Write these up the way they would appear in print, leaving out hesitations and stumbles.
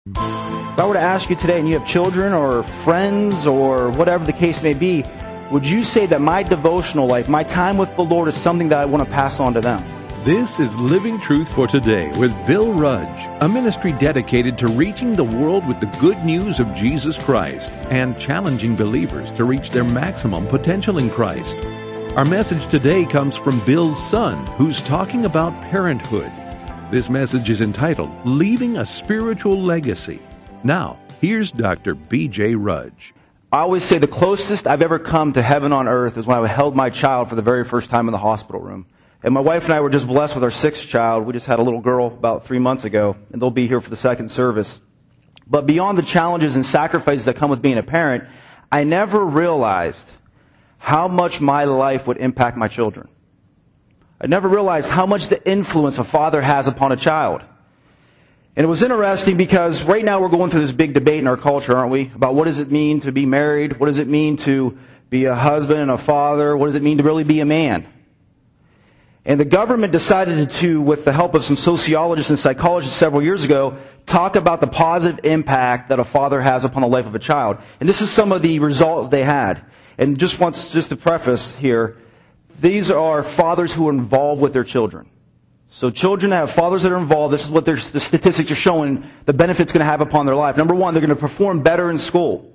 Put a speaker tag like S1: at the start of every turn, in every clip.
S1: If I were to ask you today, and you have children or friends or whatever the case may be, would you say that my devotional life, my time with the Lord, is something that I want to pass on to them?
S2: This is Living Truth for Today with Bill Rudge, a ministry dedicated to reaching the world with the good news of Jesus Christ and challenging believers to reach their maximum potential in Christ. Our message today comes from Bill's son, who's talking about parenthood. This message is entitled, Leaving a Spiritual Legacy. Now, here's Dr. B.J. Rudge.
S1: I always say the closest I've ever come to heaven on earth is when I held my child for the very first time in the hospital room. And my wife and I were just blessed with our sixth child. We just had a little girl about 3 months ago, and they'll be here for the second service. But beyond the challenges and sacrifices that come with being a parent, I never realized how much my life would impact my children. I never realized how much the influence a father has upon a child. And it was interesting because right now we're going through this big debate in our culture, aren't we? About what does it mean to be married? What does it mean to be a husband and a father? What does it mean to really be a man? And the government decided to, with the help of some sociologists and psychologists several years ago, talk about the positive impact that a father has upon the life of a child. And this is some of the results they had. And just to preface here, these are fathers who are involved with their children. So children that have fathers that are involved, this is what the statistics are showing the benefits going to have upon their life. Number one, they're going to perform better in school.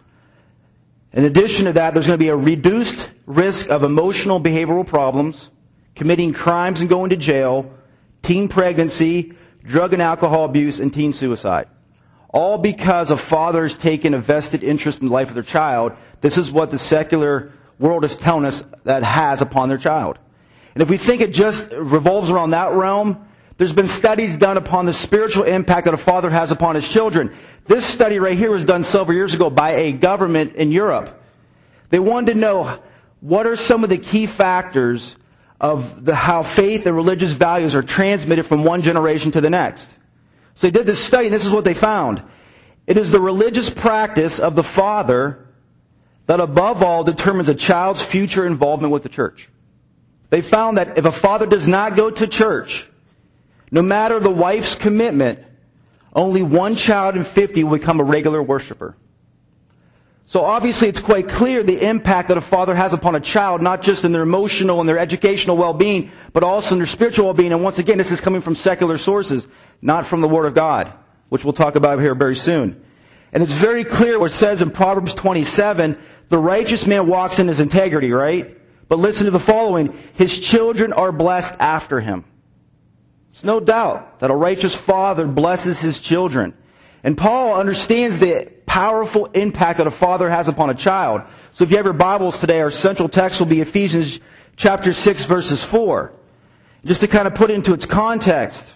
S1: In addition to that, there's going to be a reduced risk of emotional behavioral problems, committing crimes and going to jail, teen pregnancy, drug and alcohol abuse, and teen suicide. All because a father's taken a vested interest in the life of their child. This is what the secular world is telling us that has upon their child. And if we think it just revolves around that realm, there's been studies done upon the spiritual impact that a father has upon his children. This study right here was done several years ago by a government in Europe. They wanted to know what are some of the key factors of how faith and religious values are transmitted from one generation to the next. So they did this study, and this is what they found. It is the religious practice of the father that above all determines a child's future involvement with the church. They found that if a father does not go to church, no matter the wife's commitment, only one child in 50 will become a regular worshiper. So obviously it's quite clear the impact that a father has upon a child, not just in their emotional and their educational well-being, but also in their spiritual well-being. And once again, this is coming from secular sources, not from the Word of God, which we'll talk about here very soon. And it's very clear what it says in Proverbs 27, the righteous man walks in his integrity, right? But listen to the following. His children are blessed after him. There's no doubt that a righteous father blesses his children. And Paul understands the powerful impact that a father has upon a child. So if you have your Bibles today, our central text will be Ephesians chapter 6, verses 4. Just to kind of put it into its context.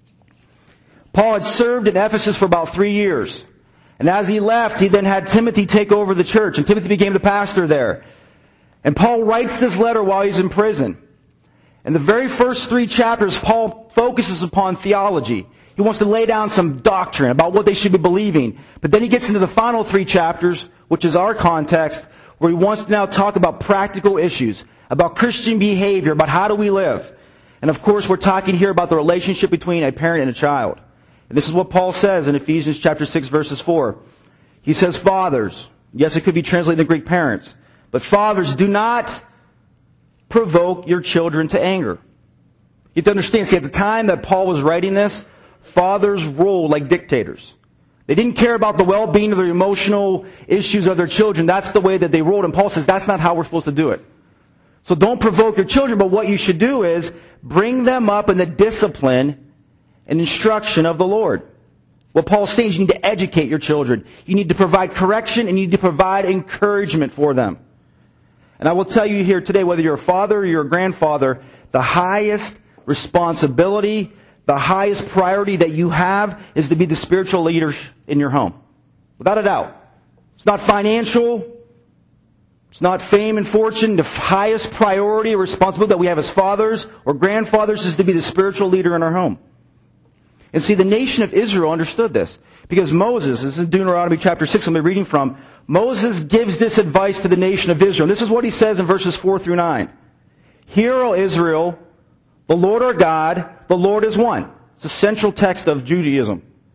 S1: Paul had served in Ephesus for about 3 years. And as he left, he then had Timothy take over the church. And Timothy became the pastor there. And Paul writes this letter while he's in prison. In the very first 3 chapters, Paul focuses upon theology. He wants to lay down some doctrine about what they should be believing. But then he gets into the final 3 chapters, which is our context, where he wants to now talk about practical issues, about Christian behavior, about how do we live. And of course, we're talking here about the relationship between a parent and a child. And this is what Paul says in Ephesians chapter 6, verses 4. He says, fathers. Yes, it could be translated in Greek, parents. But fathers, do not provoke your children to anger. You have to understand, see, at the time that Paul was writing this, fathers ruled like dictators. They didn't care about the well-being of the emotional issues of their children. That's the way that they ruled. And Paul says that's not how we're supposed to do it. So don't provoke your children, but what you should do is bring them up in the discipline and instruction of the Lord. What Paul's saying is you need to educate your children. You need to provide correction and you need to provide encouragement for them. And I will tell you here today, whether you're a father or you're a grandfather, the highest responsibility, the highest priority that you have is to be the spiritual leader in your home. Without a doubt. It's not financial. It's not fame and fortune. The highest priority or responsibility that we have as fathers or grandfathers is to be the spiritual leader in our home. And see, the nation of Israel understood this. Because Moses, this is Deuteronomy chapter 6 I'm reading from, Moses gives this advice to the nation of Israel. And this is what he says in verses 4 through 9. Hear, O Israel, the Lord our God, the Lord is one. It's a central text of Judaism.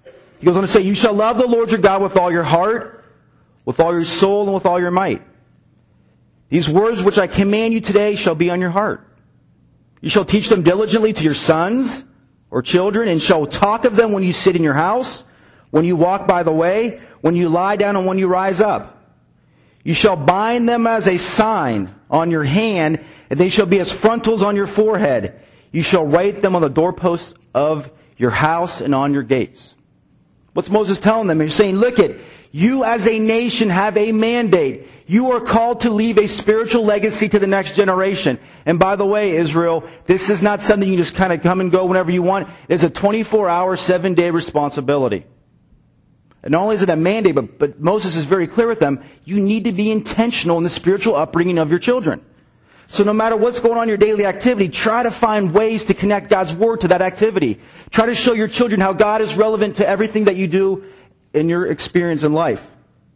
S1: He goes on to say, you shall love the Lord your God with all your heart, with all your soul, and with all your might. These words which I command you today shall be on your heart. You shall teach them diligently to your sons or children, and shall talk of them when you sit in your house, when you walk by the way, when you lie down, and when you rise up. You shall bind them as a sign on your hand, and they shall be as frontals on your forehead. You shall write them on the doorposts of your house and on your gates. What's Moses telling them? He's saying, look it, you as a nation have a mandate. You are called to leave a spiritual legacy to the next generation. And by the way, Israel, this is not something you just kind of come and go whenever you want. It's a 24-hour, 7-day responsibility. And not only is it a mandate, but Moses is very clear with them, you need to be intentional in the spiritual upbringing of your children. So no matter what's going on in your daily activity, try to find ways to connect God's Word to that activity. Try to show your children how God is relevant to everything that you do in your experience in life.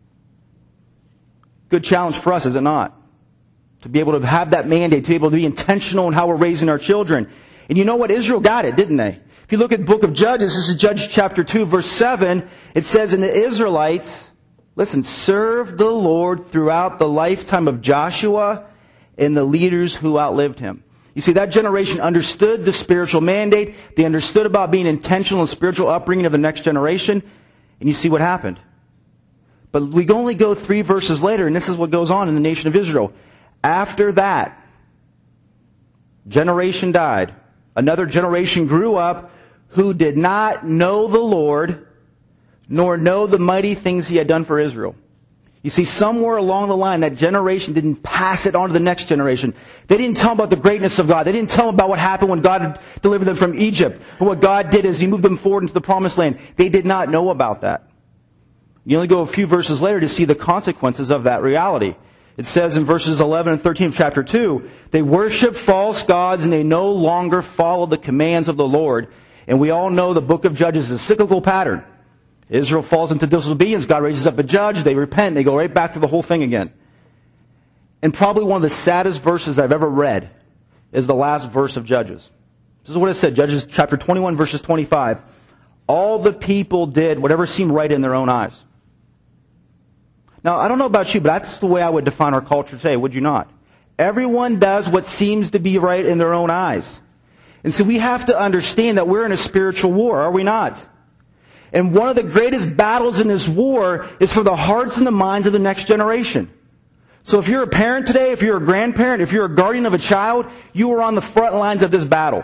S1: Good challenge for us, is it not? To be able to have that mandate, to be able to be intentional in how we're raising our children. And you know what? Israel got it, didn't they? If you look at the book of Judges, this is Judges chapter 2, verse 7, it says, and the Israelites, listen, served the Lord throughout the lifetime of Joshua and the leaders who outlived him. You see, that generation understood the spiritual mandate. They understood about being intentional in spiritual upbringing of the next generation. And you see what happened. But we only go 3 verses later, and this is what goes on in the nation of Israel. After that, generation died. Another generation grew up who did not know the Lord, nor know the mighty things he had done for Israel. You see, somewhere along the line, that generation didn't pass it on to the next generation. They didn't tell them about the greatness of God. They didn't tell them about what happened when God delivered them from Egypt, or what God did as He moved them forward into the promised land. They did not know about that. You only go a few verses later to see the consequences of that reality. It says in verses 11 and 13 of chapter 2, they worship false gods and they no longer follow the commands of the Lord. And we all know the book of Judges is a cyclical pattern. Israel falls into disobedience. God raises up a judge. They repent. They go right back to the whole thing again. And probably one of the saddest verses I've ever read is the last verse of Judges. This is what it said. Judges chapter 21, verses 25. All the people did whatever seemed right in their own eyes. Now, I don't know about you, but that's the way I would define our culture today, would you not? Everyone does what seems to be right in their own eyes. And so we have to understand that we're in a spiritual war, are we not? And one of the greatest battles in this war is for the hearts and the minds of the next generation. So if you're a parent today, if you're a grandparent, if you're a guardian of a child, you are on the front lines of this battle.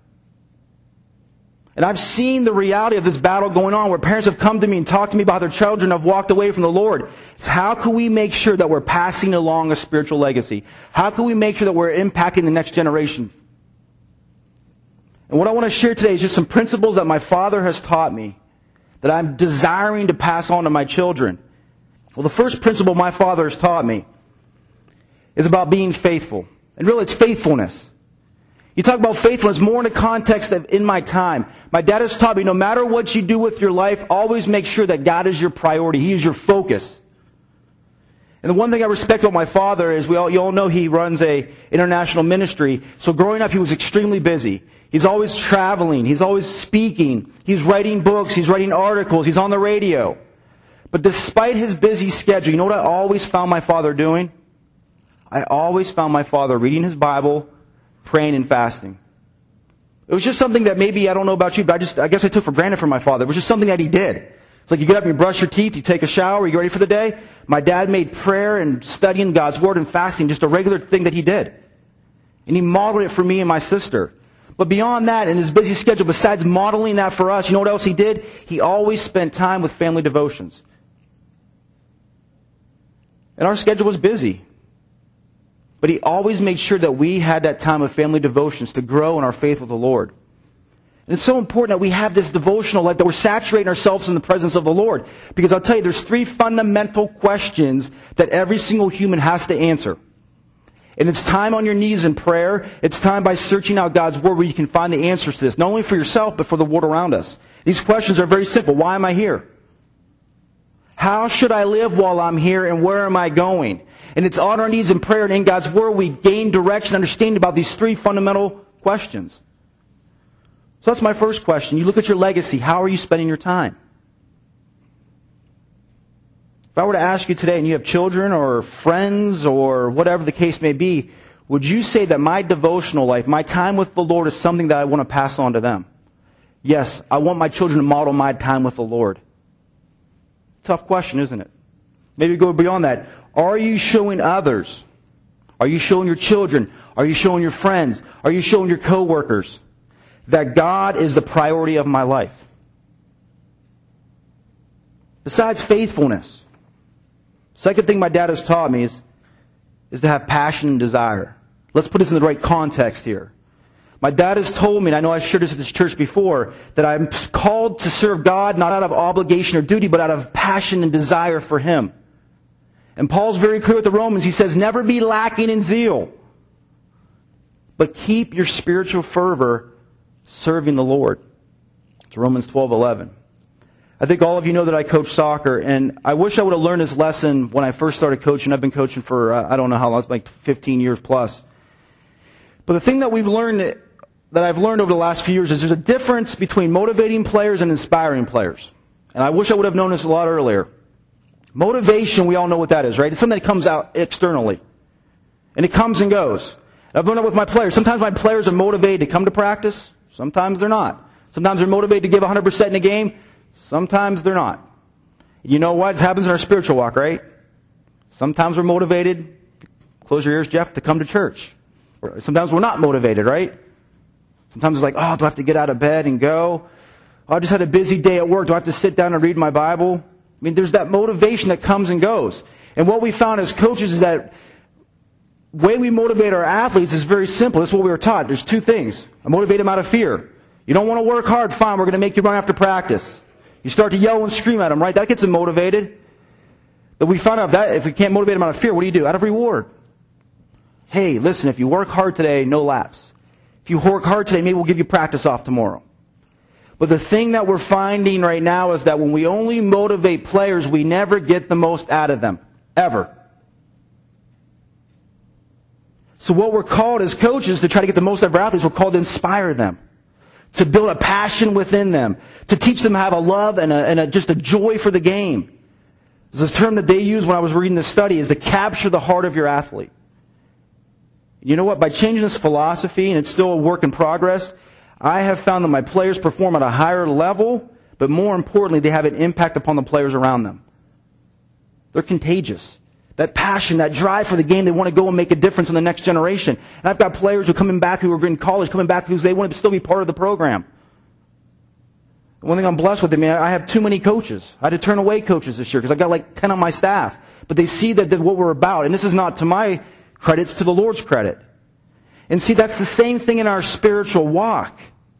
S1: And I've seen the reality of this battle going on where parents have come to me and talked to me about their children who have walked away from the Lord. It's how can we make sure that we're passing along a spiritual legacy? How can we make sure that we're impacting the next generation? And what I want to share today is just some principles that my father has taught me that I'm desiring to pass on to my children. Well, the first principle my father has taught me is about being faithful. And really, it's faithfulness. You talk about faithfulness more in the context of in my time. My dad has taught me no matter what you do with your life, always make sure that God is your priority. He is your focus. And the one thing I respect about my father is you all know he runs a international ministry. So growing up, he was extremely busy. He's always traveling. He's always speaking. He's writing books. He's writing articles. He's on the radio. But despite his busy schedule, you know what I always found my father doing? I always found my father reading his Bible, praying and fasting. It was just something that maybe, I don't know about you, but I guess I took for granted from my father. It was just something that he did. It's like you get up and you brush your teeth, you take a shower, you get ready for the day. My dad made prayer and studying God's Word and fasting just a regular thing that he did. And he modeled it for me and my sister. But beyond that, in his busy schedule, besides modeling that for us, you know what else he did? He always spent time with family devotions. And our schedule was busy. But he always made sure that we had that time of family devotions to grow in our faith with the Lord. And it's so important that we have this devotional life, that we're saturating ourselves in the presence of the Lord. Because I'll tell you, there's 3 fundamental questions that every single human has to answer. And it's time on your knees in prayer. It's time by searching out God's Word where you can find the answers to this. Not only for yourself, but for the world around us. These questions are very simple. Why am I here? How should I live while I'm here, and where am I going? And it's on our knees in prayer and in God's Word we gain direction, understanding about these 3 fundamental questions. So that's my first question. You look at your legacy. How are you spending your time? If I were to ask you today, and you have children or friends or whatever the case may be, would you say that my devotional life, my time with the Lord, is something that I want to pass on to them? Yes, I want my children to model my time with the Lord. Tough question, isn't it? Maybe go beyond that. Are you showing others? Are you showing your children? Are you showing your friends? Are you showing your coworkers that God is the priority of my life? Besides faithfulness, second thing my dad has taught me is to have passion and desire. Let's put this in the right context here. My dad has told me, and I know I've shared this at this church before, that I'm called to serve God not out of obligation or duty, but out of passion and desire for Him. And Paul's very clear with the Romans. He says, never be lacking in zeal, but keep your spiritual fervor serving the Lord. It's Romans 12:11. I think all of you know that I coach soccer, and I wish I would have learned this lesson when I first started coaching. I've been coaching for, I don't know how long, it's like 15 years plus. But the thing that I've learned over the last few years is there's a difference between motivating players and inspiring players. And I wish I would have known this a lot earlier. Motivation, we all know what that is, right? It's something that comes out externally. And it comes and goes. I've learned that with my players. Sometimes my players are motivated to come to practice. Sometimes they're not. Sometimes they're motivated to give 100% in a game. Sometimes they're not. You know what? It happens in our spiritual walk, right? Sometimes we're motivated, close your ears, Jeff, to come to church. Sometimes we're not motivated, right? Sometimes it's like, oh, do I have to get out of bed and go? Oh, I just had a busy day at work. Do I have to sit down and read my Bible? I mean, there's that motivation that comes and goes. And what we found as coaches is that the way we motivate our athletes is very simple. That's what we were taught. There's two things. I motivate them out of fear. You don't want to work hard? Fine, we're going to make you run after practice. You start to yell and scream at them, right? That gets them motivated. But we found out that if we can't motivate them out of fear, what do? Out of reward. Hey, listen, if you work hard today, no laps. If you work hard today, maybe we'll give you practice off tomorrow. But the thing that we're finding right now is that when we only motivate players, we never get the most out of them. Ever. So what we're called as coaches to try to get the most out of our athletes, we're called to inspire them. To build a passion within them. To teach them to have a love and just a joy for the game. This term that they used when I was reading this study is to capture the heart of your athlete. You know what? By changing this philosophy, and it's still a work in progress, I have found that my players perform at a higher level, but more importantly, they have an impact upon the players around them. They're contagious. That passion, that drive for the game, they want to go and make a difference in the next generation. And I've got players who are coming back who are in college, coming back because they want to still be part of the program. One thing I'm blessed with, I have too many coaches. I had to turn away coaches this year because I've got like 10 on my staff. But they see that what we're about, and this is not to my credit, it's to the Lord's credit. And see, that's the same thing in our spiritual walk.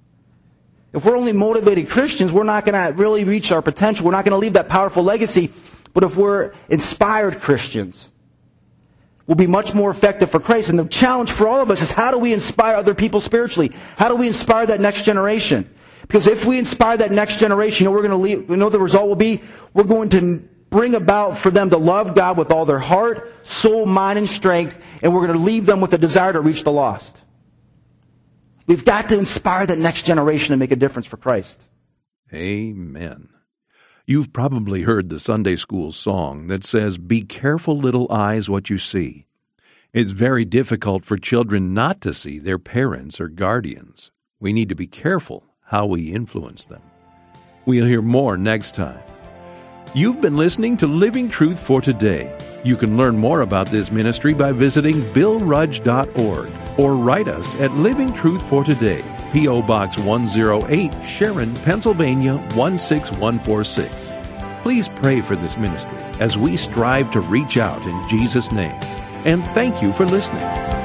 S1: If we're only motivated Christians, we're not going to really reach our potential. We're not going to leave that powerful legacy. But if we're inspired Christians, we'll be much more effective for Christ. And the challenge for all of us is how do we inspire other people spiritually? How do we inspire that next generation? Because if we inspire that next generation, the result will be we're going to bring about for them to love God with all their heart, soul, mind, and strength, and we're going to leave them with a desire to reach the lost. We've got to inspire that next generation to make a difference for Christ.
S2: Amen. You've probably heard the Sunday school song that says, "Be careful, little eyes, what you see." It's very difficult for children not to see their parents or guardians. We need to be careful how we influence them. We'll hear more next time. You've been listening to Living Truth for Today. You can learn more about this ministry by visiting billrudge.org or write us at Living Truth for Today, P.O. Box 108, Sharon, Pennsylvania 16146. Please pray for this ministry as we strive to reach out in Jesus' name. And thank you for listening.